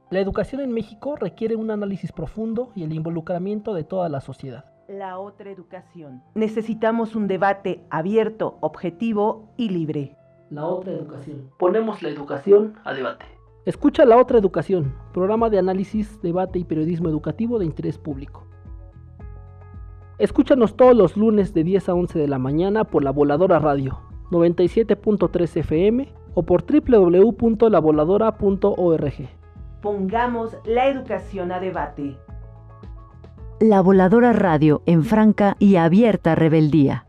La educación en México requiere un análisis profundo y el involucramiento de toda la sociedad. La otra educación. Necesitamos un debate abierto, objetivo y libre. La otra educación. Ponemos la educación a debate. Escucha La Otra Educación, programa de análisis, debate y periodismo educativo de interés público. Escúchanos todos los lunes de 10 a 11 de la mañana por La Voladora Radio, 97.3 FM o por www.lavoladora.org. Pongamos la educación a debate. La Voladora Radio en franca y abierta rebeldía.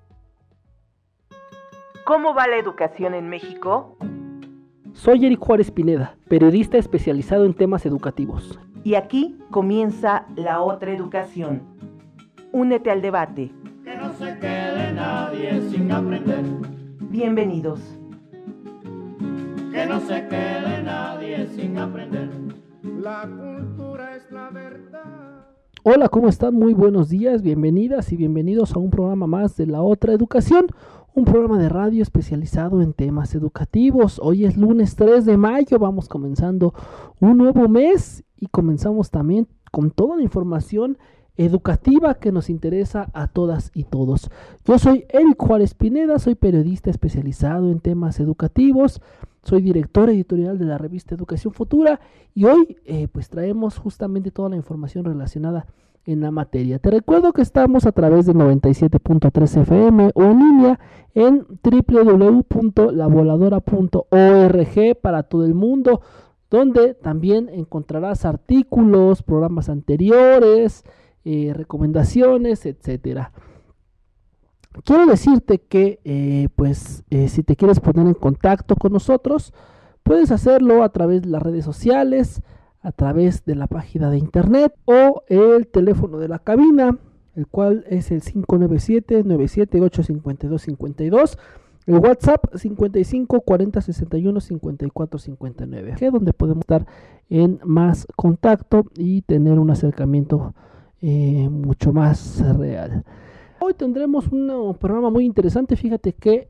¿Cómo va la educación en México? Soy Eric Juárez Pineda, periodista especializado en temas educativos. Y aquí comienza La Otra Educación. Únete al debate. Que no se quede nadie sin aprender. Bienvenidos. Que no se quede nadie sin aprender. La cultura es la verdad. Hola, ¿cómo están? Muy buenos días, bienvenidas y bienvenidos a un programa más de La Otra Educación, un programa de radio especializado en temas educativos. Hoy es lunes 3 de mayo, vamos comenzando un nuevo mes y comenzamos también con toda la información educativa que nos interesa a todas y todos. Yo soy Eric Juárez Pineda, soy periodista especializado en temas educativos, soy director editorial de la revista Educación Futura y hoy pues traemos justamente toda la información relacionada en la materia. Te recuerdo que estamos a través de 97.3 FM o en línea en www.lavoladora.org para todo el mundo, donde también encontrarás artículos, programas anteriores, recomendaciones, etcétera. Quiero decirte que si te quieres poner en contacto con nosotros, puedes hacerlo a través de las redes sociales, a través de la página de internet o el teléfono de la cabina, el cual es el 597-978-5252, el WhatsApp 55 40 61 54 59, que es donde podemos estar en más contacto y tener un acercamiento mucho más real. Hoy tendremos un programa muy interesante. Fíjate que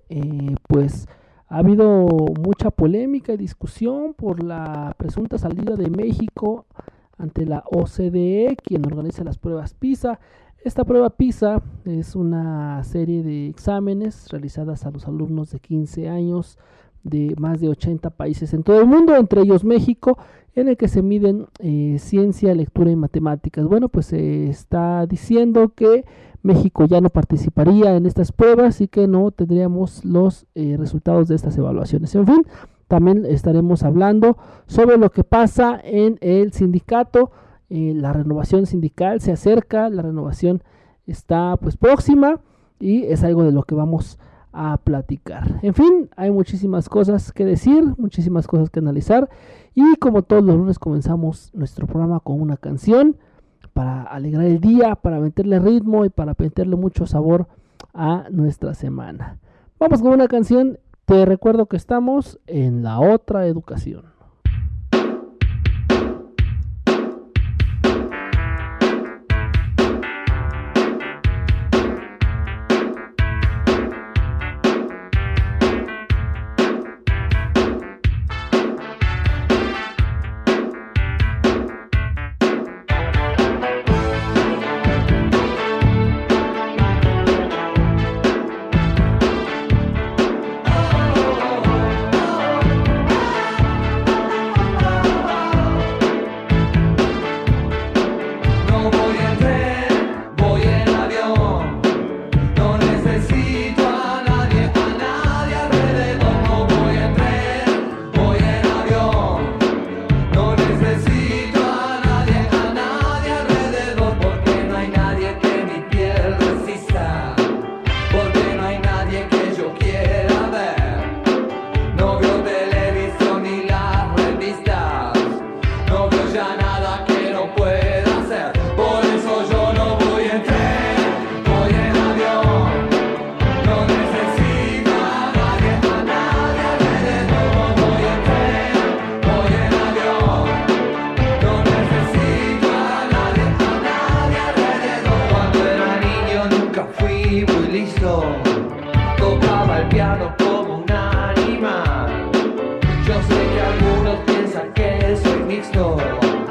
ha habido mucha polémica y discusión por la presunta salida de México ante la OCDE, quien organiza las pruebas PISA. Esta prueba PISA es una serie de exámenes realizadas a los alumnos de 15 años de más de 80 países en todo el mundo, entre ellos México, en el que se miden ciencia, lectura y matemáticas. Bueno, pues se está diciendo que México ya no participaría en estas pruebas y que no tendríamos los resultados de estas evaluaciones. En fin, también estaremos hablando sobre lo que pasa en el sindicato. La renovación sindical se acerca, la renovación está próxima y es algo de lo que vamos a platicar. En fin, hay muchísimas cosas que decir, muchísimas cosas que analizar y como todos los lunes comenzamos nuestro programa con una canción para alegrar el día, para meterle ritmo y para meterle mucho sabor a nuestra semana. Vamos con una canción. Te recuerdo que estamos en La Otra Educación. Yo sé que algunos piensan que soy mixto.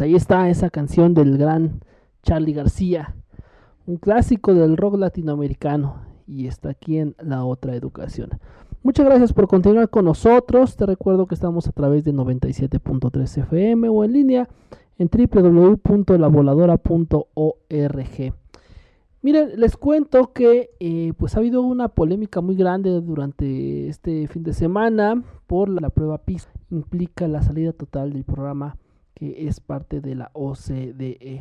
ahí está esa canción del gran Charly García, un clásico del rock latinoamericano, y está aquí en La Otra Educación. Muchas gracias por continuar con nosotros. Te recuerdo que estamos a través de 97.3 FM o en línea en www.lavoladora.org. Miren, les cuento que pues ha habido una polémica muy grande durante este fin de semana por la prueba PISA. Implica la salida total del programa que es parte de la OCDE.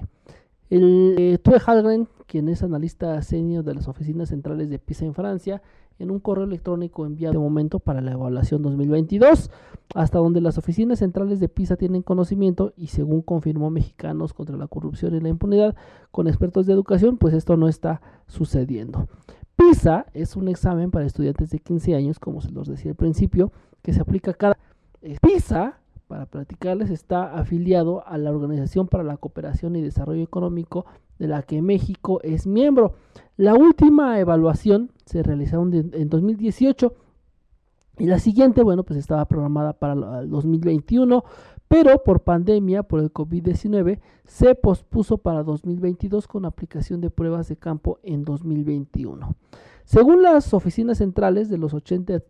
Tue Halgren, quien es analista senior de las oficinas centrales de PISA en Francia, en un correo electrónico enviado de momento para la evaluación 2022, hasta donde las oficinas centrales de PISA tienen conocimiento, y según confirmó Mexicanos contra la Corrupción y la Impunidad con expertos de educación, pues esto no está sucediendo. PISA es un examen para estudiantes de 15 años, como se los decía al principio, que se aplica cada... PISA, para platicarles, está afiliado a la Organización para la Cooperación y Desarrollo Económico, de la que México es miembro. La última evaluación se realizó en 2018 y la siguiente, bueno, pues estaba programada para el 2021, pero por pandemia, por el COVID-19, se pospuso para 2022 con aplicación de pruebas de campo en 2021. Según las oficinas centrales de los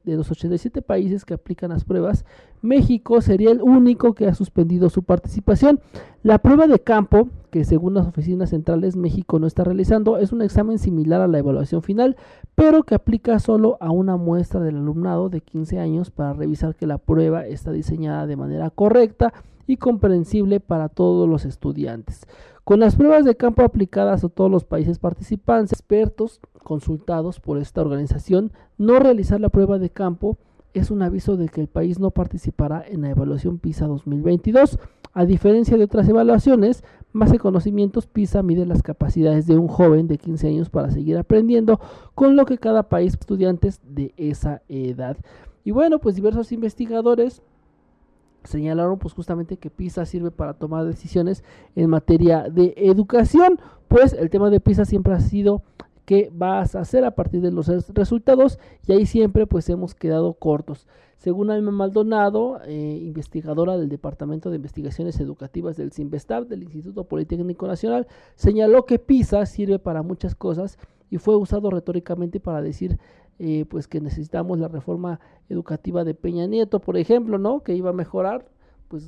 87 países que aplican las pruebas, México sería el único que ha suspendido su participación. La prueba de campo, que según las oficinas centrales México no está realizando, es un examen similar a la evaluación final, pero que aplica solo a una muestra del alumnado de 15 años para revisar que la prueba está diseñada de manera correcta y comprensible para todos los estudiantes. Con las pruebas de campo aplicadas a todos los países participantes, expertos consultados por esta organización, no realizar la prueba de campo es un aviso de que el país no participará en la evaluación PISA 2022. A diferencia de otras evaluaciones, Base Conocimientos PISA mide las capacidades de un joven de 15 años para seguir aprendiendo, con lo que cada país estudiantes de esa edad. Y bueno, pues diversos investigadores señalaron pues justamente que PISA sirve para tomar decisiones en materia de educación, pues el tema de PISA siempre ha sido qué vas a hacer a partir de los resultados, y ahí siempre pues hemos quedado cortos. Según Alma Maldonado, investigadora del Departamento de Investigaciones Educativas del CINVESTAB, del Instituto Politécnico Nacional, señaló que PISA sirve para muchas cosas y fue usado retóricamente para decir pues que necesitamos la reforma educativa de Peña Nieto, por ejemplo, ¿no? Que iba a mejorar, pues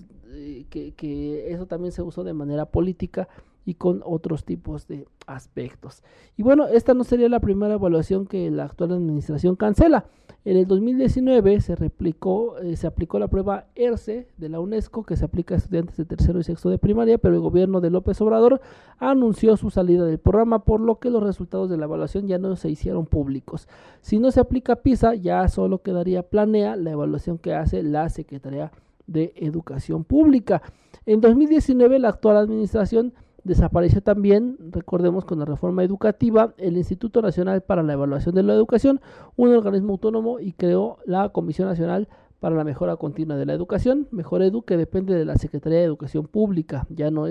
que eso también se usó de manera política y con otros tipos de aspectos. Y bueno, esta no sería la primera evaluación que la actual administración cancela. En el 2019 se aplicó la prueba ERCE de la UNESCO, que se aplica a estudiantes de tercero y sexto de primaria, pero el gobierno de López Obrador anunció su salida del programa, por lo que los resultados de la evaluación ya no se hicieron públicos. Si no se aplica PISA, ya solo quedaría Planea, la evaluación que hace la Secretaría de Educación Pública. En 2019 la actual administración desapareció también, recordemos, con la reforma educativa, el Instituto Nacional para la Evaluación de la Educación, un organismo autónomo, y creó la Comisión Nacional para la Mejora Continua de la Educación, Mejoredu, que depende de la Secretaría de Educación Pública. Ya no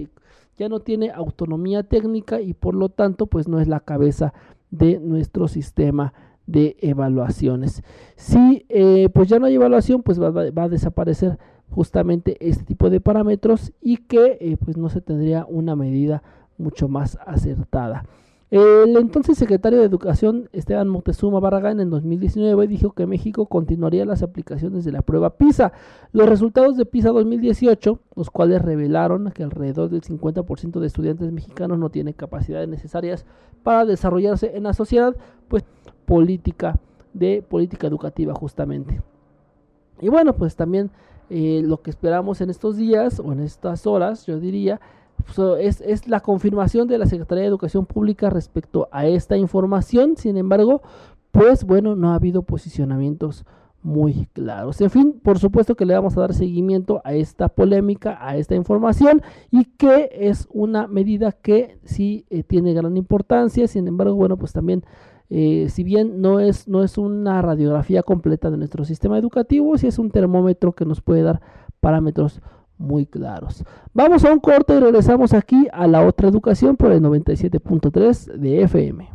tiene autonomía técnica y por lo tanto pues no es la cabeza de nuestro sistema de evaluaciones. Si pues ya no hay evaluación, pues va a desaparecer justamente este tipo de parámetros, y que pues no se tendría una medida mucho más acertada. El entonces secretario de Educación, Esteban Moctezuma Barragán, en 2019 dijo que México continuaría las aplicaciones de la prueba PISA. Los resultados de PISA 2018, los cuales revelaron que alrededor del 50% de estudiantes mexicanos no tienen capacidades necesarias para desarrollarse en la sociedad, pues política educativa justamente. Y bueno, pues también lo que esperamos en estos días o en estas horas, yo diría, es la confirmación de la Secretaría de Educación Pública respecto a esta información. Sin embargo, pues bueno, no ha habido posicionamientos muy claros. En fin, por supuesto que le vamos a dar seguimiento a esta polémica, a esta información, y que es una medida que sí tiene gran importancia. Sin embargo, bueno, pues también si bien no es una radiografía completa de nuestro sistema educativo, sí es un termómetro que nos puede dar parámetros muy claros. Vamos a un corte y regresamos aquí a La Otra Educación por el 97.3 de FM.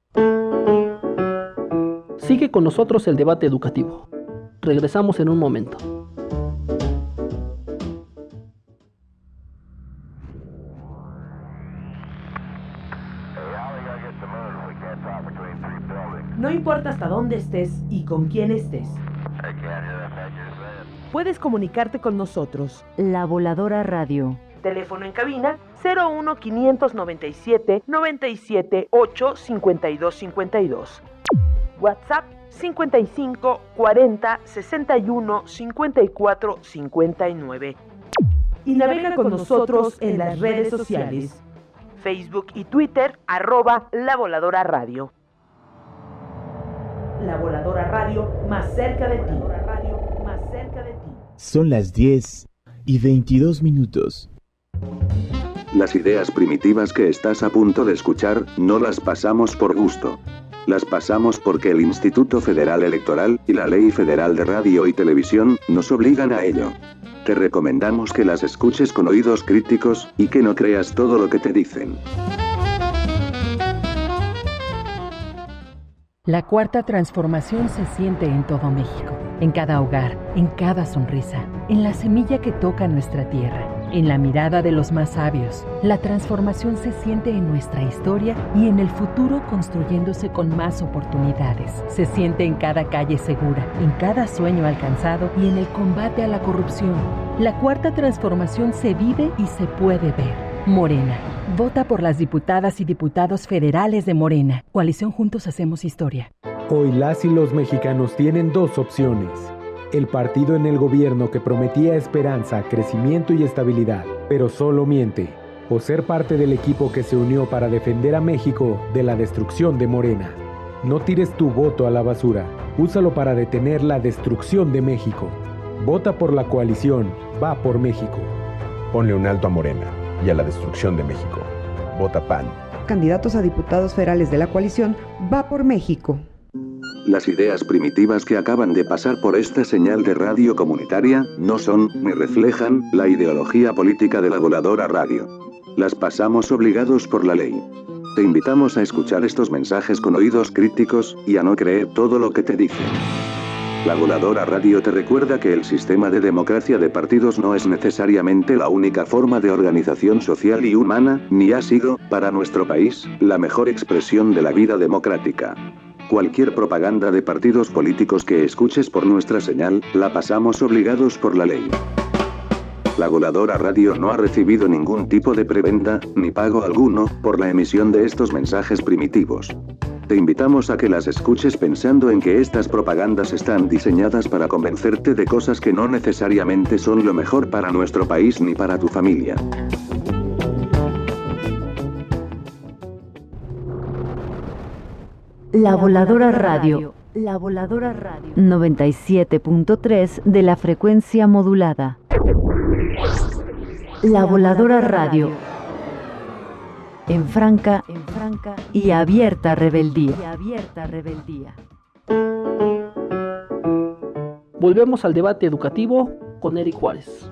Sigue con nosotros el debate educativo. Regresamos en un momento. No importa hasta dónde estés y con quién estés. Puedes comunicarte con nosotros. La Voladora Radio. Teléfono en cabina 01 597 97 8 52 52. WhatsApp 55 40 61 54 59. Y navega con nosotros en las redes sociales. Facebook y Twitter, @La Voladora Radio. La Voladora Radio, más cerca de ti. Más cerca de ti. Son las 10:22. Las ideas primitivas que estás a punto de escuchar, no las pasamos por gusto. Las pasamos porque el Instituto Federal Electoral y la Ley Federal de Radio y Televisión nos obligan a ello. Te recomendamos que las escuches con oídos críticos, y que no creas todo lo que te dicen. La cuarta transformación se siente en todo México, en cada hogar, en cada sonrisa, en la semilla que toca nuestra tierra, en la mirada de los más sabios. La transformación se siente en nuestra historia y en el futuro construyéndose con más oportunidades. Se siente en cada calle segura, en cada sueño alcanzado y en el combate a la corrupción. La cuarta transformación se vive y se puede ver. Morena. Vota por las diputadas y diputados federales de Morena. Coalición Juntos Hacemos Historia. Hoy las y los mexicanos tienen dos opciones. El partido en el gobierno que prometía esperanza, crecimiento y estabilidad, pero solo miente. O ser parte del equipo que se unió para defender a México de la destrucción de Morena. No tires tu voto a la basura. Úsalo para detener la destrucción de México. Vota por la coalición. Va por México. Ponle un alto a Morena y a la destrucción de México. Vota PAN. Candidatos a diputados federales de la coalición. Va por México. Las ideas primitivas que acaban de pasar por esta señal de radio comunitaria, no son, ni reflejan, la ideología política de la Voladora Radio. Las pasamos obligados por la ley. Te invitamos a escuchar estos mensajes con oídos críticos, y a no creer todo lo que te dicen. La Voladora Radio te recuerda que el sistema de democracia de partidos no es necesariamente la única forma de organización social y humana, ni ha sido, para nuestro país, la mejor expresión de la vida democrática. Cualquier propaganda de partidos políticos que escuches por nuestra señal, la pasamos obligados por la ley. La Voladora Radio no ha recibido ningún tipo de prebenda, ni pago alguno, por la emisión de estos mensajes primitivos. Te invitamos a que las escuches pensando en que estas propagandas están diseñadas para convencerte de cosas que no necesariamente son lo mejor para nuestro país ni para tu familia. La Voladora Radio. La Voladora Radio. 97.3 de la frecuencia modulada. La Voladora Radio. En franca y abierta rebeldía. Volvemos al debate educativo con Eric Juárez.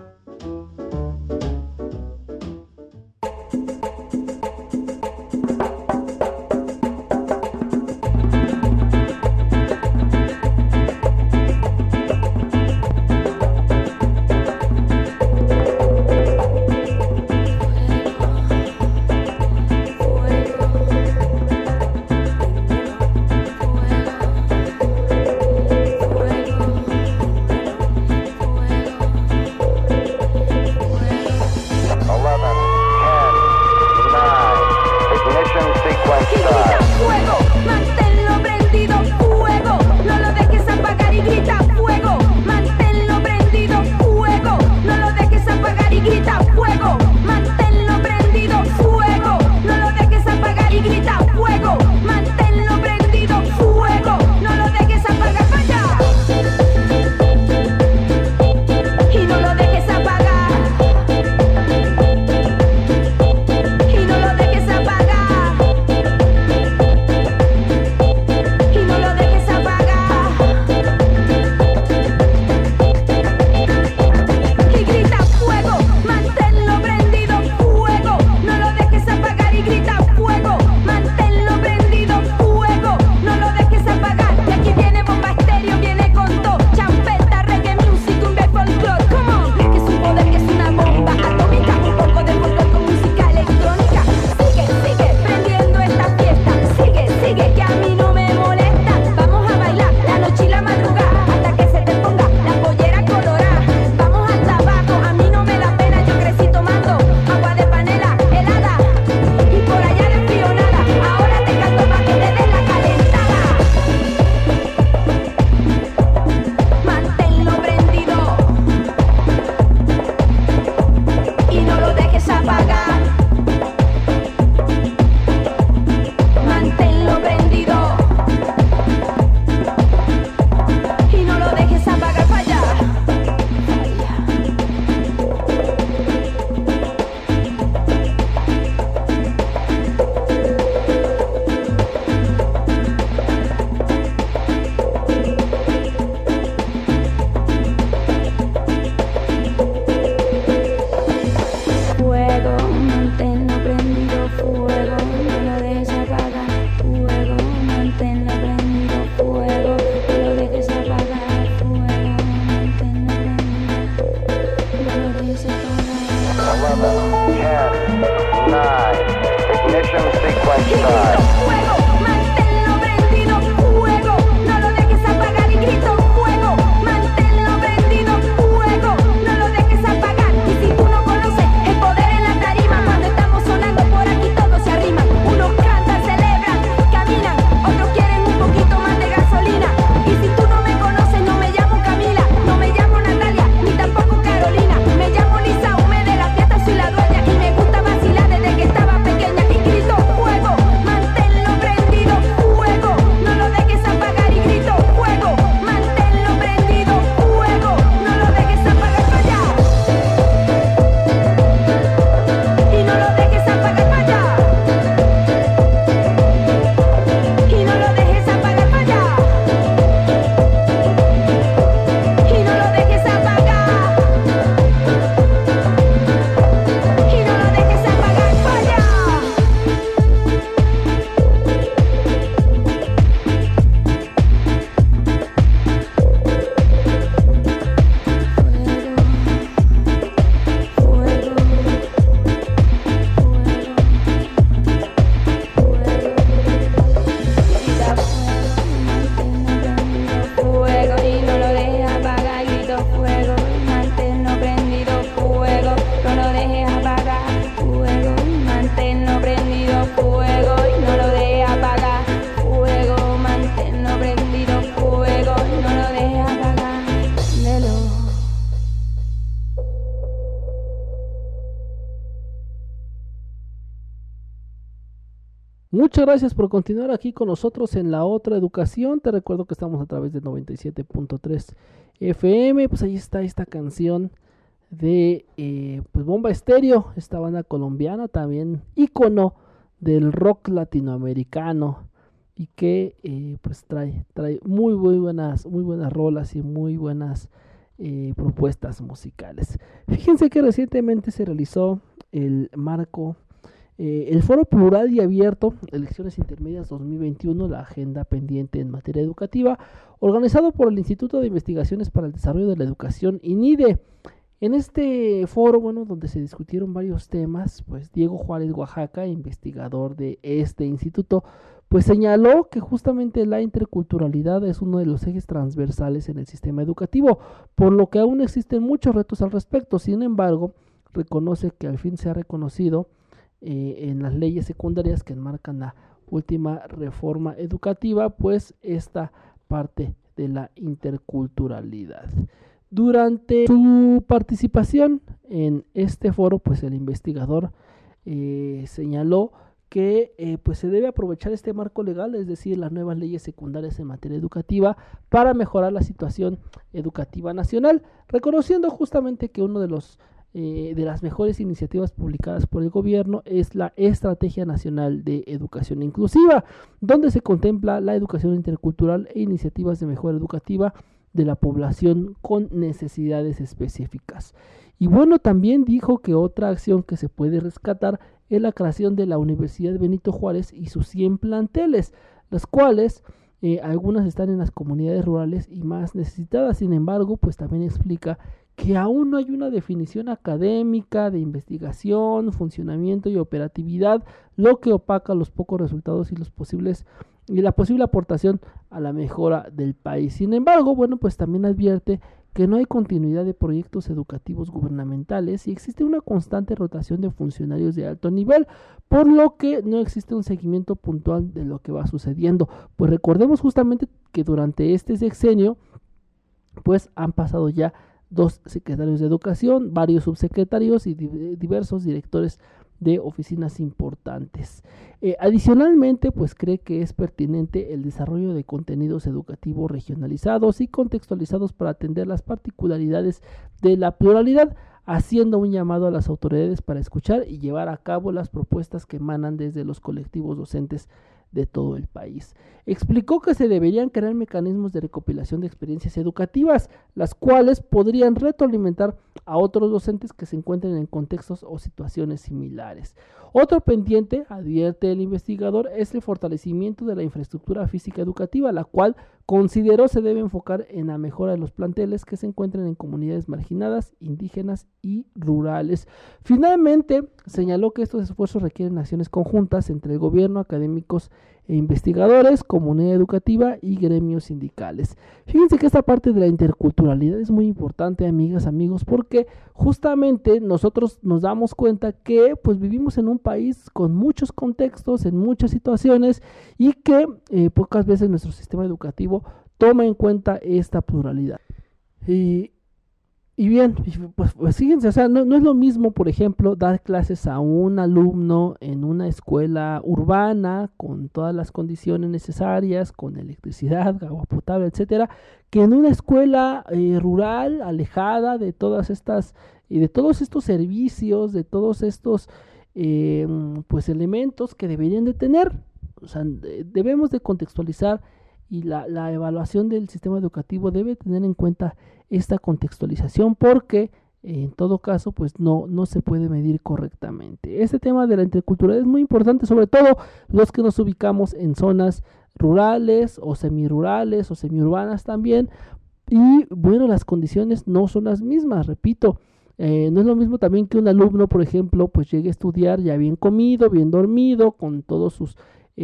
Muchas gracias por continuar aquí con nosotros en La Otra Educación. Te recuerdo que estamos a través de 97.3 FM. Pues ahí está esta canción de pues Bomba Estéreo, esta banda colombiana, también ícono del rock latinoamericano, y que pues trae muy buenas rolas y muy buenas propuestas musicales. Fíjense que recientemente se realizó el Foro Plural y Abierto, Elecciones Intermedias 2021, la agenda pendiente en materia educativa, organizado por el Instituto de Investigaciones para el Desarrollo de la Educación, INIDE. En este foro, donde se discutieron varios temas, pues Diego Juárez Oaxaca, investigador de este instituto, pues señaló que justamente la interculturalidad es uno de los ejes transversales en el sistema educativo, por lo que aún existen muchos retos al respecto. Sin embargo, reconoce que al fin se ha reconocido en las leyes secundarias que enmarcan la última reforma educativa, pues esta parte de la interculturalidad. Durante su participación en este foro, pues el investigador señaló que pues se debe aprovechar este marco legal, es decir, las nuevas leyes secundarias en materia educativa, para mejorar la situación educativa nacional, reconociendo justamente que uno de las mejores iniciativas publicadas por el gobierno es la Estrategia Nacional de Educación Inclusiva, donde se contempla la educación intercultural e iniciativas de mejora educativa de la población con necesidades específicas. Y también dijo que otra acción que se puede rescatar es la creación de la Universidad Benito Juárez y sus 100 planteles, las cuales algunas están en las comunidades rurales y más necesitadas. Sin embargo, pues también explica que aún no hay una definición académica de investigación, funcionamiento y operatividad, lo que opaca los pocos resultados y la posible aportación a la mejora del país. Sin embargo, pues también advierte que no hay continuidad de proyectos educativos gubernamentales y existe una constante rotación de funcionarios de alto nivel, por lo que no existe un seguimiento puntual de lo que va sucediendo. Pues recordemos justamente que durante este sexenio, pues han pasado ya 2 secretarios de educación, varios subsecretarios y diversos directores de oficinas importantes. Adicionalmente, pues cree que es pertinente el desarrollo de contenidos educativos regionalizados y contextualizados para atender las particularidades de la pluralidad, haciendo un llamado a las autoridades para escuchar y llevar a cabo las propuestas que emanan desde los colectivos docentes de todo el país. Explicó que se deberían crear mecanismos de recopilación de experiencias educativas, las cuales podrían retroalimentar a otros docentes que se encuentren en contextos o situaciones similares. Otro pendiente, advierte el investigador, es el fortalecimiento de la infraestructura física educativa, la cual consideró se debe enfocar en la mejora de los planteles que se encuentran en comunidades marginadas, indígenas y rurales. Finalmente, señaló que estos esfuerzos requieren acciones conjuntas entre el gobierno, académicos e investigadores, comunidad educativa y gremios sindicales. Fíjense que esta parte de la interculturalidad es muy importante, amigas, amigos, porque justamente nosotros nos damos cuenta que pues vivimos en un país con muchos contextos, en muchas situaciones, y que pocas veces nuestro sistema educativo toma en cuenta esta pluralidad. Y bien, pues fíjense, no es lo mismo, por ejemplo, dar clases a un alumno en una escuela urbana con todas las condiciones necesarias, con electricidad, agua potable, etcétera, que en una escuela rural, alejada de todas estas y de todos estos servicios, de todos estos pues elementos que deberían de tener. Debemos de contextualizar, y la evaluación del sistema educativo debe tener en cuenta esta contextualización, porque en todo caso pues no se puede medir correctamente. Este tema de la interculturalidad es muy importante, sobre todo los que nos ubicamos en zonas rurales o semirurales o semiurbanas también, y las condiciones no son las mismas, repito. No es lo mismo también que un alumno, por ejemplo, pues llegue a estudiar ya bien comido, bien dormido, con todos sus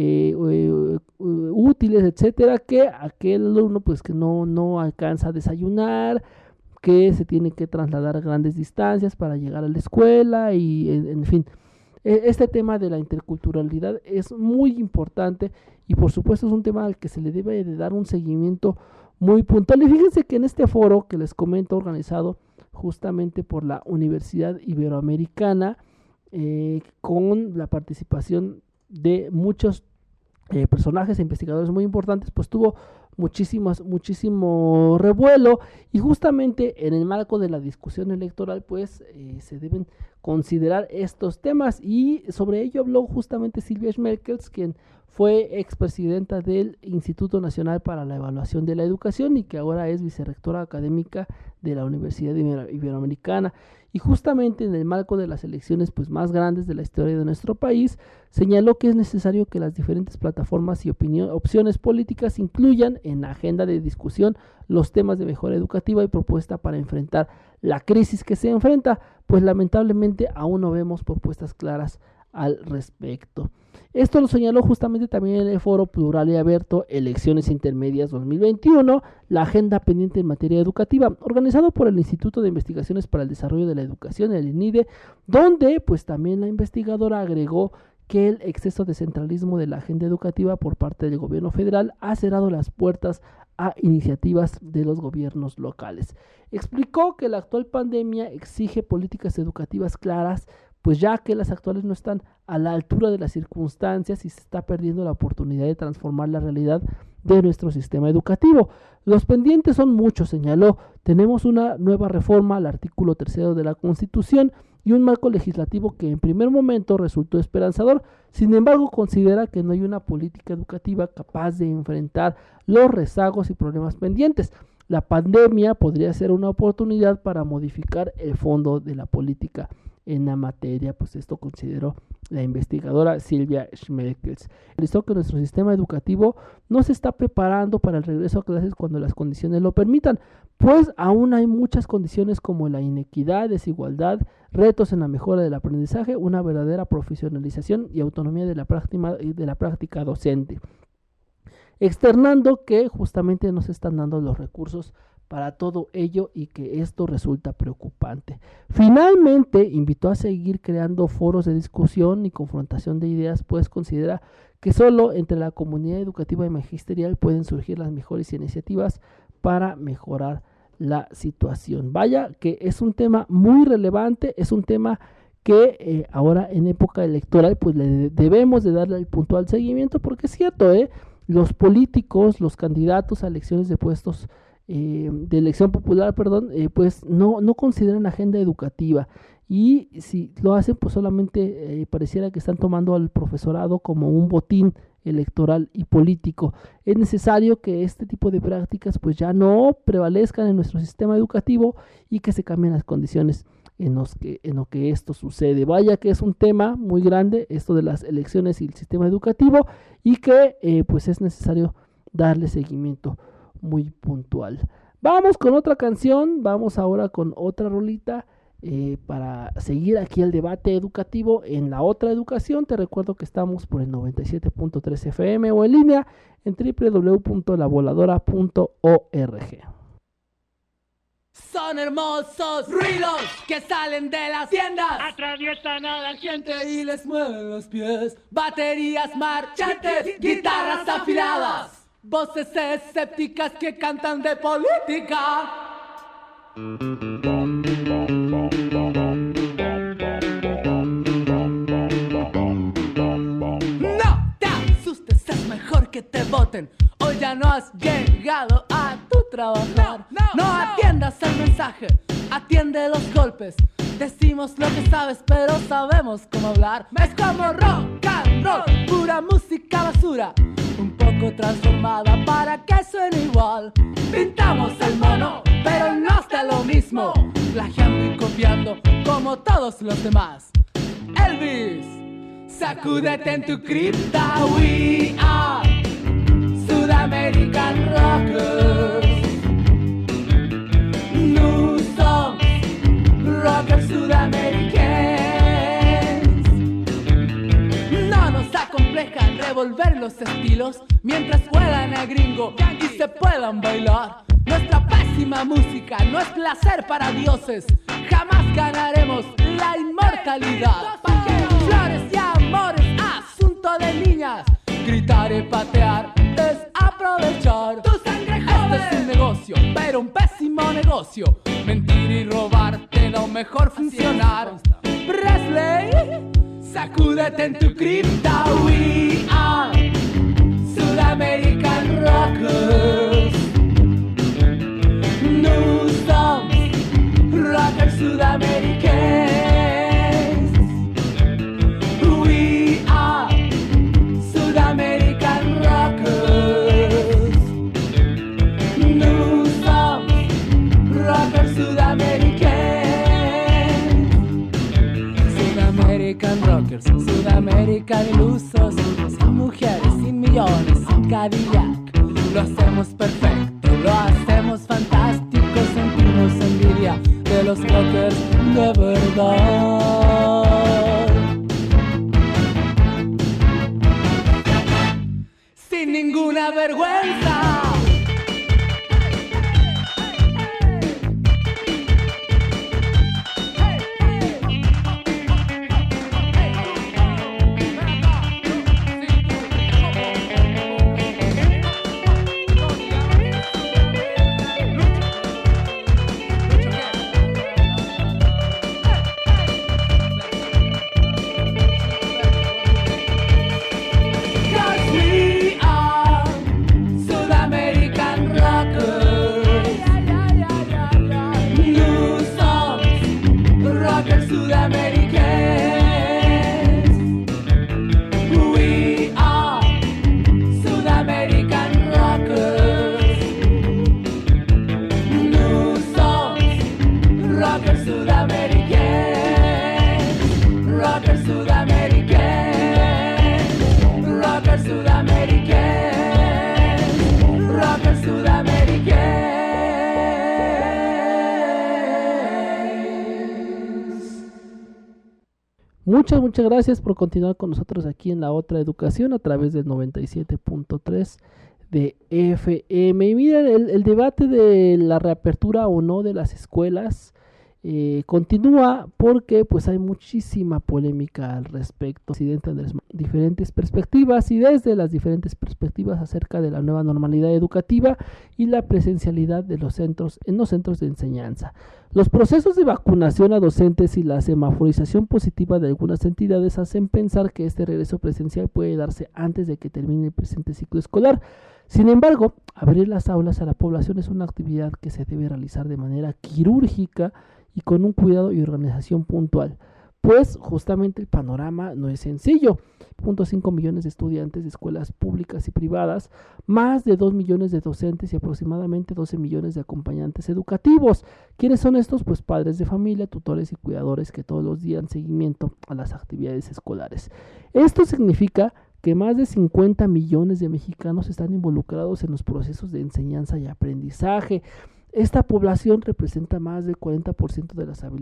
útiles, etcétera, que aquel alumno pues que no alcanza a desayunar, que se tiene que trasladar a grandes distancias para llegar a la escuela, y en fin, este tema de la interculturalidad es muy importante, y por supuesto es un tema al que se le debe de dar un seguimiento muy puntual. Y fíjense que en este foro que les comento, organizado justamente por la Universidad Iberoamericana, con la participación de muchos personajes e investigadores muy importantes, pues tuvo muchísimo revuelo, y justamente en el marco de la discusión electoral pues se deben considerar estos temas, y sobre ello habló justamente Silvia Schmelkels, quien fue expresidenta del Instituto Nacional para la Evaluación de la Educación y que ahora es vicerrectora académica de la Universidad Iberoamericana. Y justamente en el marco de las elecciones pues más grandes de la historia de nuestro país, señaló que es necesario que las diferentes plataformas y opciones políticas incluyan en la agenda de discusión los temas de mejora educativa y propuesta para enfrentar la crisis que se enfrenta, pues lamentablemente aún no vemos propuestas claras al respecto. Esto lo señaló justamente también en el Foro Plural y Abierto Elecciones Intermedias 2021, la agenda pendiente en materia educativa, organizado por el Instituto de Investigaciones para el Desarrollo de la Educación, el INIDE, donde pues también la investigadora agregó que el exceso de centralismo de la agenda educativa por parte del gobierno federal ha cerrado las puertas a iniciativas de los gobiernos locales. Explicó que la actual pandemia exige políticas educativas claras, pues ya que las actuales no están a la altura de las circunstancias y se está perdiendo la oportunidad de transformar la realidad de nuestro sistema educativo. Los pendientes son muchos, señaló. Tenemos una nueva reforma al artículo 3 de la Constitución y un marco legislativo que en primer momento resultó esperanzador. Sin embargo, considera que no hay una política educativa capaz de enfrentar los rezagos y problemas pendientes. La pandemia podría ser una oportunidad para modificar el fondo de la política en la materia, pues esto consideró la investigadora Silvia Schmelkels. Realizó que nuestro sistema educativo no se está preparando para el regreso a clases cuando las condiciones lo permitan, pues aún hay muchas condiciones como la inequidad, desigualdad, retos en la mejora del aprendizaje, una verdadera profesionalización y autonomía de la práctica docente, externando que justamente no se están dando los recursos para todo ello y que esto resulta preocupante. Finalmente, invitó a seguir creando foros de discusión y confrontación de ideas, pues considera que solo entre la comunidad educativa y magisterial pueden surgir las mejores iniciativas para mejorar la situación. Vaya que es un tema muy relevante, es un tema que ahora en época electoral pues le debemos de darle el puntual seguimiento, porque es cierto, los políticos, los candidatos a elecciones de puestos de elección popular, pues no consideran agenda educativa, y si lo hacen pues solamente pareciera que están tomando al profesorado como un botín electoral y político. Es necesario que este tipo de prácticas pues ya no prevalezcan en nuestro sistema educativo y que se cambien las condiciones en lo que esto sucede. Vaya que es un tema muy grande esto de las elecciones y el sistema educativo, y que pues es necesario darle seguimiento muy puntual. Vamos con otra canción, vamos ahora con otra rolita para seguir aquí el debate educativo en la otra educación. Te recuerdo que estamos por el 97.3 FM o en línea en www.lavoladora.org. Son hermosos ruidos que salen de las tiendas, atraviesan a la gente y les mueven los pies. Baterías marchantes, guitarras afiladas, voces escépticas que cantan de política. No te asustes, es mejor que te voten. Hoy ya no has llegado a tu trabajar. No atiendas el mensaje, atiende los golpes. Decimos lo que sabes, pero sabemos cómo hablar. Es como rock and roll, pura música basura, un poco transformada para que suene igual. Pintamos el mono, pero no está lo mismo, plagiando y copiando como todos los demás. Elvis, sacúdete en tu cripta. We are Sudamerican Rockers. New songs, rockers sudamericanos. No nos acompleja revolver los estilos mientras juegan a gringo y se puedan bailar. Nuestra pésima música no es placer para dioses. Jamás ganaremos la inmortalidad. Flores y amores, asunto de niñas. Gritar y patear es aprovechar tu sangre joven. Este es un negocio, pero un pésimo negocio. Mentir y robar te da mejor funcionar. Presley, Sacúdete en tu cripta. We are Sudamerican Rockers. Nous sommes rockers sudamericains. We are Sudamerican Rockers. Nous sommes rockers sudamericains. Sudamerican Rockers, Sudamerican ilusos, sin mujeres, sin millones, sin Cadillac. Lo hacemos perfecto, lo hacemos fantástico, sentimos envidia de los rockers de verdad. Sin ninguna vergüenza. Muchas gracias por continuar con nosotros aquí en La Otra Educación a través del 97.3 de FM. Y miren, el debate de la reapertura o no de las escuelas continúa porque pues hay muchísima polémica al respecto. Presidente Andrés Manuel, diferentes perspectivas y desde las diferentes perspectivas acerca de la nueva normalidad educativa y la presencialidad de los centros en los centros de enseñanza. Los procesos de vacunación a docentes y la semaforización positiva de algunas entidades hacen pensar que este regreso presencial puede darse antes de que termine el presente ciclo escolar. Sin embargo, abrir las aulas a la población es una actividad que se debe realizar de manera quirúrgica y con un cuidado y organización puntual, pues justamente el panorama no es sencillo. 0.5 millones de estudiantes de escuelas públicas y privadas, más de 2 millones de docentes y aproximadamente 12 millones de acompañantes educativos. ¿Quiénes son estos? Pues padres de familia, tutores y cuidadores que todos los días dan seguimiento a las actividades escolares. Esto significa que más de 50 millones de mexicanos están involucrados en los procesos de enseñanza y aprendizaje. Esta población representa más del 40% de las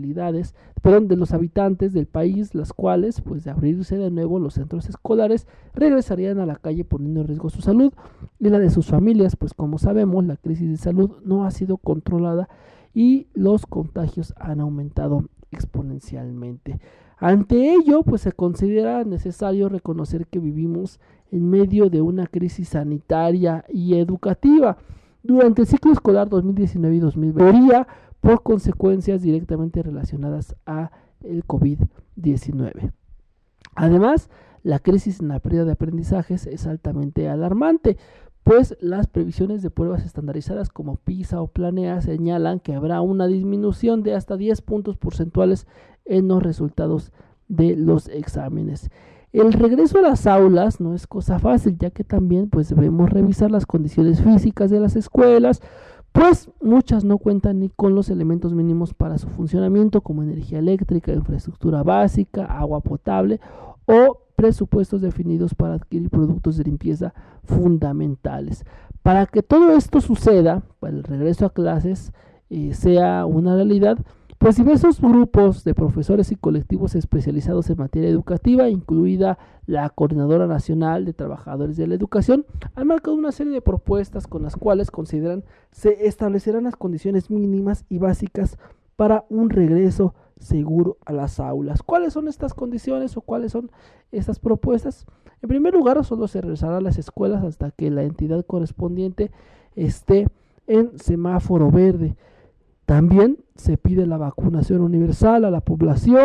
de los habitantes del país, las cuales, pues de abrirse de nuevo los centros escolares, regresarían a la calle poniendo en riesgo su salud y la de sus familias, pues como sabemos, la crisis de salud no ha sido controlada y los contagios han aumentado exponencialmente. Ante ello, pues se considera necesario reconocer que vivimos en medio de una crisis sanitaria y educativa. Durante el ciclo escolar 2019 y 2020, por consecuencias directamente relacionadas a el COVID-19. Además, la crisis en la pérdida de aprendizajes es altamente alarmante, pues las previsiones de pruebas estandarizadas como PISA o Planea señalan que habrá una disminución de hasta 10 puntos porcentuales en los resultados de los exámenes. El regreso a las aulas no es cosa fácil, ya que también pues debemos revisar las condiciones físicas de las escuelas, pues muchas no cuentan ni con los elementos mínimos para su funcionamiento como energía eléctrica, infraestructura básica, agua potable o presupuestos definidos para adquirir productos de limpieza fundamentales. Para que todo esto suceda, para el regreso a clases sea una realidad, pues diversos grupos de profesores y colectivos especializados en materia educativa, incluida la Coordinadora Nacional de Trabajadores de la Educación, han marcado una serie de propuestas con las cuales consideran se establecerán las condiciones mínimas y básicas para un regreso seguro a las aulas. ¿Cuáles son estas condiciones o cuáles son estas propuestas? En primer lugar, solo se regresará a las escuelas hasta que la entidad correspondiente esté en semáforo verde. También se pide la vacunación universal a la población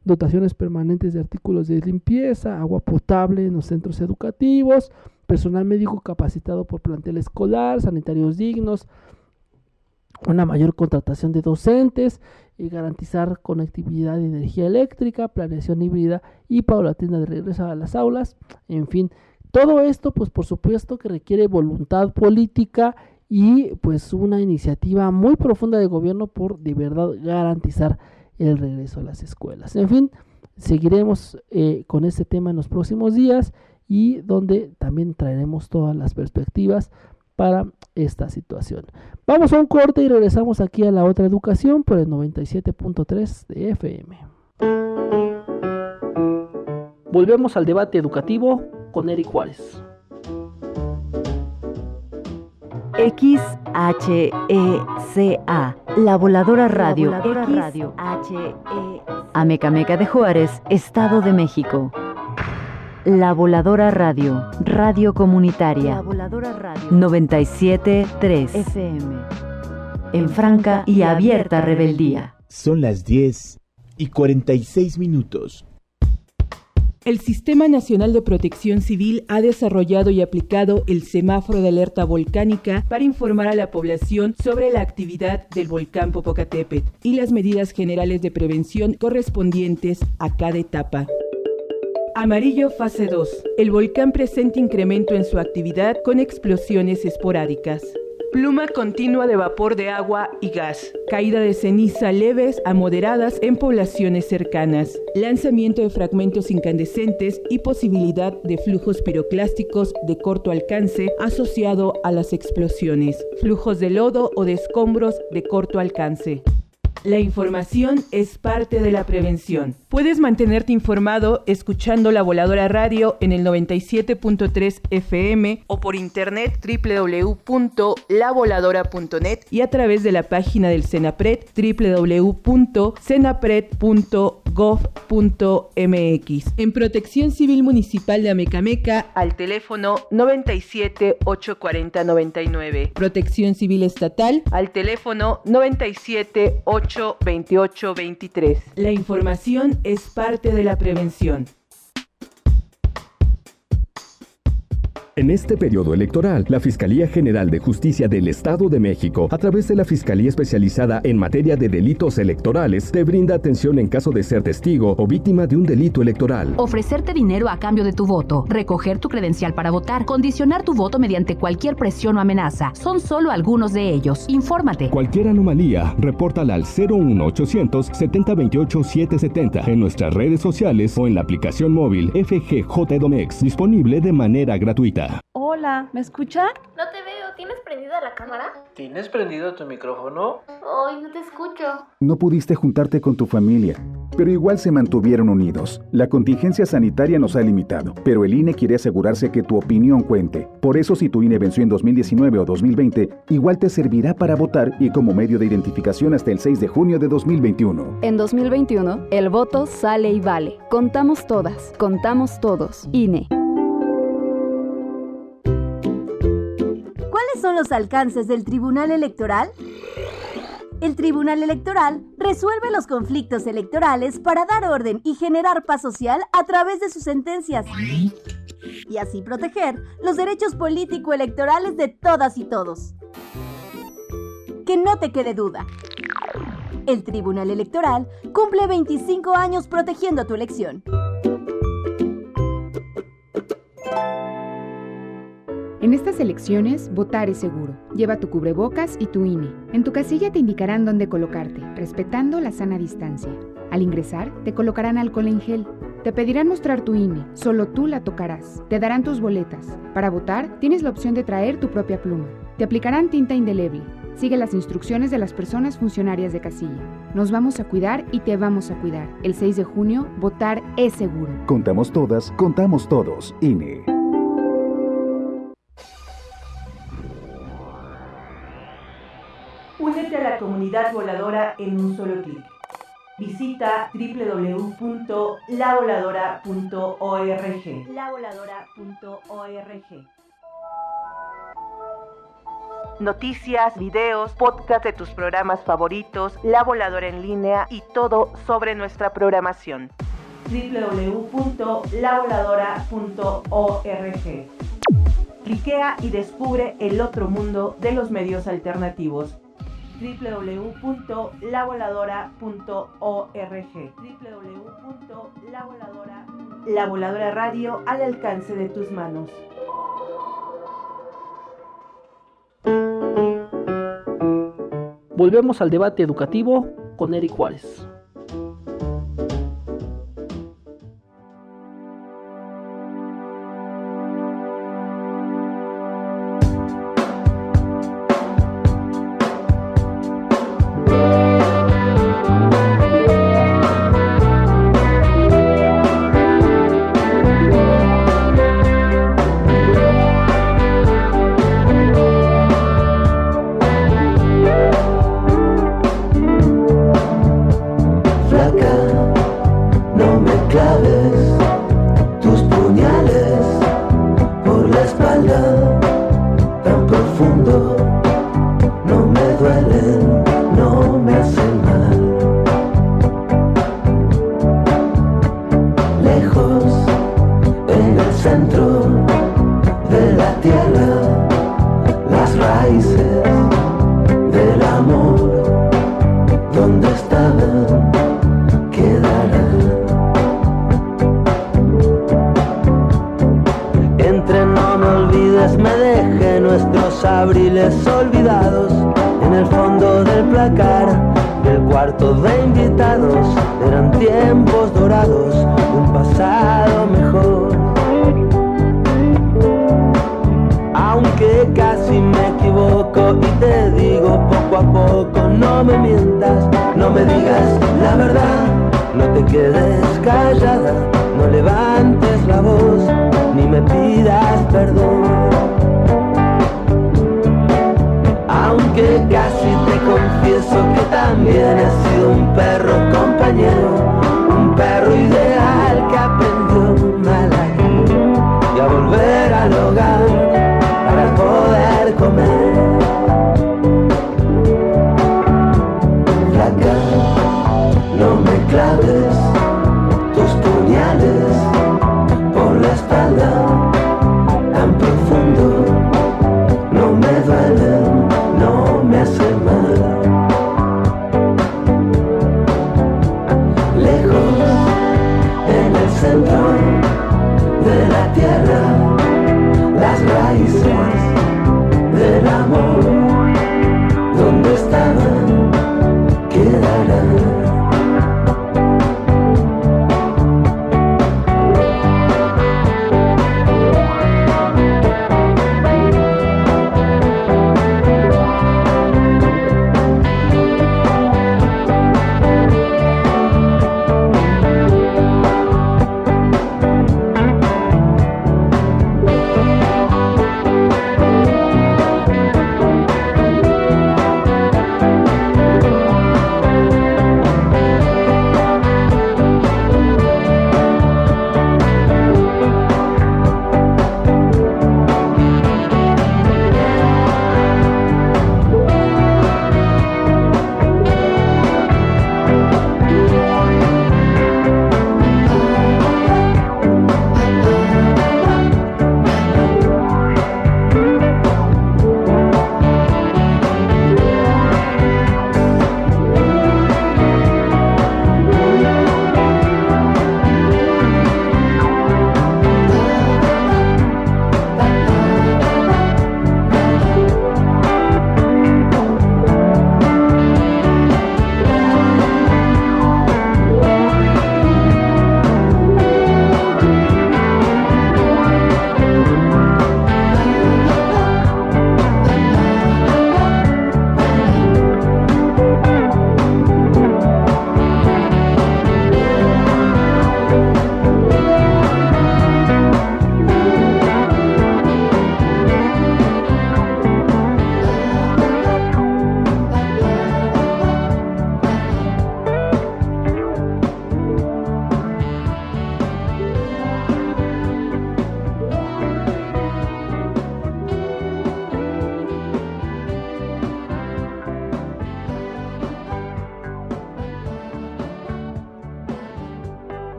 dotaciones permanentes de artículos de limpieza, agua potable en los centros educativos, personal médico capacitado por plantel escolar, sanitarios dignos, una mayor contratación de docentes, y garantizar conectividad de energía eléctrica, planeación híbrida y paulatina de regreso a las aulas. En fin, todo esto pues por supuesto que requiere voluntad política y pues una iniciativa muy profunda de gobierno por de verdad garantizar el regreso a las escuelas. En fin, seguiremos con este tema en los próximos días y donde también traeremos todas las perspectivas para esta situación. Vamos a un corte y regresamos aquí a La Otra Educación por el 97.3 de FM. Volvemos al debate educativo con Eric Juárez. XHECA, La Voladora Radio, Amecameca de Juárez, Estado de México. La Voladora Radio, radio comunitaria, 97.3 FM, en franca y abierta rebeldía. Son las 10:46. El Sistema Nacional de Protección Civil ha desarrollado y aplicado el semáforo de alerta volcánica para informar a la población sobre la actividad del volcán Popocatépetl y las medidas generales de prevención correspondientes a cada etapa. Amarillo fase 2. El volcán presenta incremento en su actividad con explosiones esporádicas. Pluma continua de vapor de agua y gas. Caída de ceniza leves a moderadas en poblaciones cercanas. Lanzamiento de fragmentos incandescentes y posibilidad de flujos piroclásticos de corto alcance asociado a las explosiones. Flujos de lodo o de escombros de corto alcance. La información es parte de la prevención. Puedes mantenerte informado escuchando La Voladora Radio en el 97.3 FM o por internet www.lavoladora.net y a través de la página del CENAPRED www.cenapred.gov.mx. En Protección Civil Municipal de Amecameca al teléfono 97 840 99. Protección Civil Estatal al teléfono 97 828 23. La información es parte de la prevención. En este periodo electoral, la Fiscalía General de Justicia del Estado de México, a través de la Fiscalía Especializada en Materia de Delitos Electorales, te brinda atención en caso de ser testigo o víctima de un delito electoral. Ofrecerte dinero a cambio de tu voto, recoger tu credencial para votar, condicionar tu voto mediante cualquier presión o amenaza. Son solo algunos de ellos. Infórmate. Cualquier anomalía, repórtala al 01800 7028 770 en nuestras redes sociales o en la aplicación móvil FGJ Edomex, disponible de manera gratuita. Hola, ¿me escuchan? No te veo, ¿tienes prendida la cámara? ¿Tienes prendido tu micrófono? Ay, no te escucho. No pudiste juntarte con tu familia, pero igual se mantuvieron unidos. La contingencia sanitaria nos ha limitado, pero el INE quiere asegurarse que tu opinión cuente. Por eso, si tu INE venció en 2019 o 2020, igual te servirá para votar y como medio de identificación hasta el 6 de junio de 2021. En 2021, el voto sale y vale. Contamos todas, contamos todos. INE. ¿Cuáles son los alcances del Tribunal Electoral? El Tribunal Electoral resuelve los conflictos electorales para dar orden y generar paz social a través de sus sentencias y así proteger los derechos político-electorales de todas y todos. Que no te quede duda. El Tribunal Electoral cumple 25 años protegiendo tu elección. En estas elecciones, votar es seguro. Lleva tu cubrebocas y tu INE. En tu casilla te indicarán dónde colocarte, respetando la sana distancia. Al ingresar, te colocarán alcohol en gel. Te pedirán mostrar tu INE, solo tú la tocarás. Te darán tus boletas. Para votar, tienes la opción de traer tu propia pluma. Te aplicarán tinta indeleble. Sigue las instrucciones de las personas funcionarias de casilla. Nos vamos a cuidar y te vamos a cuidar. El 6 de junio, votar es seguro. Contamos todas, contamos todos. INE. Únete a la comunidad voladora en un solo clic. Visita www.lavoladora.org. Noticias, videos, podcast de tus programas favoritos, La Voladora en línea y todo sobre nuestra programación. www.lavoladora.org. Cliquea y descubre el otro mundo de los medios alternativos. www.lavoladora.org. La Voladora Radio al alcance de tus manos. Volvemos al debate educativo con Eric Juárez.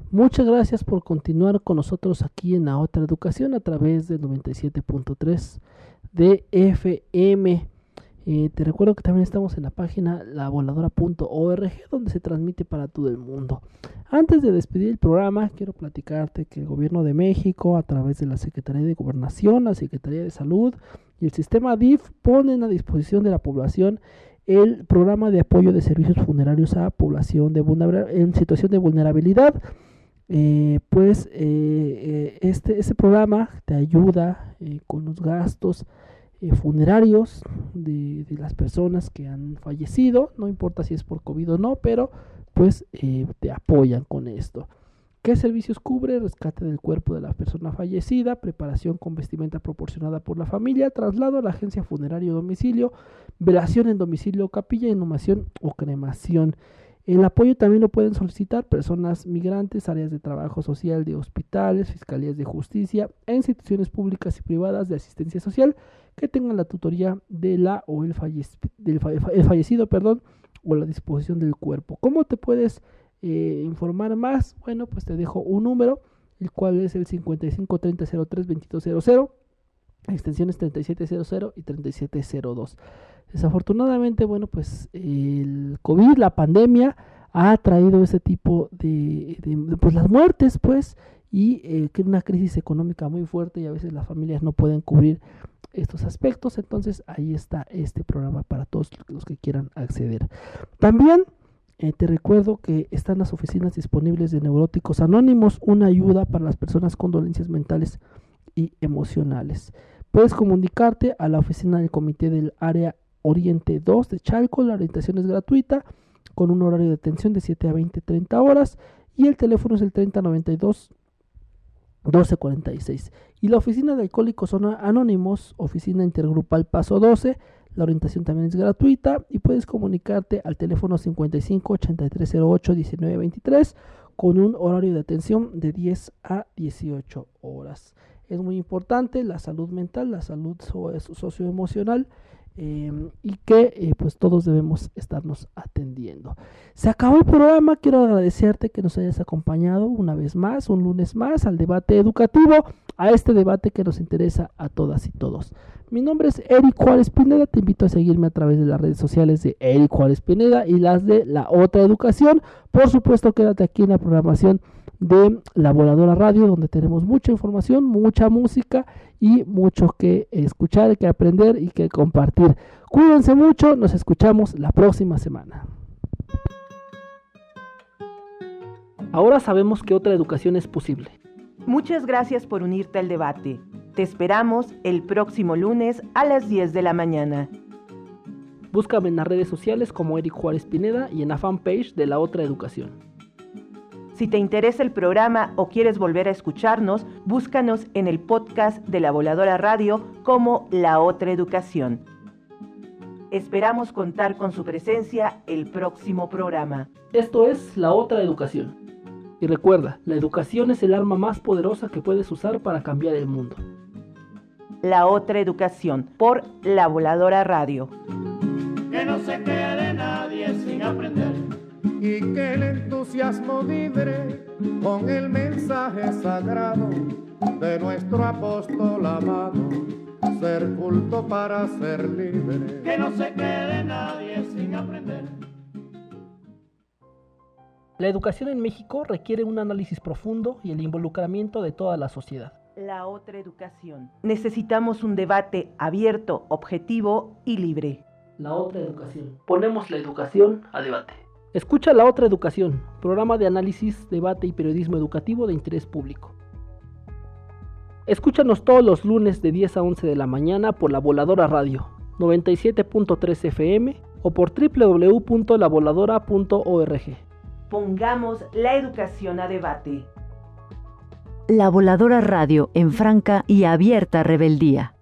Muchas gracias por continuar con nosotros aquí en La Otra Educación a través de 97.3 de FM. Te recuerdo que también estamos en la página lavoladora.org, donde se transmite para todo el mundo. Antes de despedir el programa, quiero platicarte que el Gobierno de México, a través de la Secretaría de Gobernación, la Secretaría de Salud y el sistema DIF, ponen a disposición de la población el programa de apoyo de servicios funerarios a población en situación de vulnerabilidad. Este programa te ayuda con los gastos funerarios de las personas que han fallecido, no importa si es por COVID o no, pero pues te apoyan con esto. ¿Qué servicios cubre? Rescate del cuerpo de la persona fallecida, preparación con vestimenta proporcionada por la familia, traslado a la agencia funeraria o domicilio, velación en domicilio, capilla, inhumación o cremación. El apoyo también lo pueden solicitar personas migrantes, áreas de trabajo social de hospitales, fiscalías de justicia e instituciones públicas y privadas de asistencia social que tengan la tutoría de el fallecido, o la disposición del cuerpo. ¿Cómo te puedes informar más? Bueno, pues te dejo un número, el cual es el 55 30 03 2200, extensiones 3700 y 3702. Desafortunadamente, bueno, pues el COVID, la pandemia, ha traído ese tipo de pues las muertes, pues, y que una crisis económica muy fuerte, y a veces las familias no pueden cubrir estos aspectos. Entonces ahí está este programa para todos los que quieran acceder. También te recuerdo que están las oficinas disponibles de Neuróticos Anónimos, una ayuda para las personas con dolencias mentales y emocionales. Puedes comunicarte a la oficina del Comité del Área Oriente 2 de Chalco. La orientación es gratuita, con un horario de atención de 7 a 20-30 horas, y el teléfono es el 3092 1246. Y la oficina de Alcohólicos Anónimos, oficina intergrupal Paso 12, la orientación también es gratuita, y puedes comunicarte al teléfono 55 8308 1923 con un horario de atención de 10 a 18 horas. Es muy importante la salud mental, la salud socioemocional, y que pues todos debemos estarnos atendiendo. Se acabó el programa. Quiero agradecerte que nos hayas acompañado una vez más, un lunes más, al debate educativo, a este debate que nos interesa a todas y todos. Mi nombre es Eric Juárez Pineda. Te invito a seguirme a través de las redes sociales de Eric Juárez Pineda y las de La Otra Educación. Por supuesto, quédate aquí en la programación de La Voladora Radio, donde tenemos mucha información, mucha música y mucho que escuchar, que aprender y que compartir. Cuídense mucho, nos escuchamos la próxima semana. Ahora sabemos que otra educación es posible. Muchas gracias por unirte al debate. Te esperamos el próximo lunes a las 10 de la mañana. Búscame en las redes sociales como Eric Juárez Pineda y en la fanpage de La Otra Educación. Si te interesa el programa o quieres volver a escucharnos, búscanos en el podcast de La Voladora Radio como La Otra Educación. Esperamos contar con su presencia el próximo programa. Esto es La Otra Educación. Y recuerda, la educación es el arma más poderosa que puedes usar para cambiar el mundo. La Otra Educación, por La Voladora Radio. Que no se quede nadie sin aprender. Y que el entusiasmo vibre con el mensaje sagrado de nuestro apóstol amado, ser culto para ser libre. Que no se quede nadie sin aprender. La educación en México requiere un análisis profundo y el involucramiento de toda la sociedad. La Otra Educación. Necesitamos un debate abierto, objetivo y libre. La Otra Educación. Ponemos la educación a debate. Escucha La Otra Educación, programa de análisis, debate y periodismo educativo de interés público. Escúchanos todos los lunes de 10 a 11 de la mañana por La Voladora Radio, 97.3 FM o por www.lavoladora.org. Pongamos la educación a debate. La Voladora Radio, en franca y abierta rebeldía.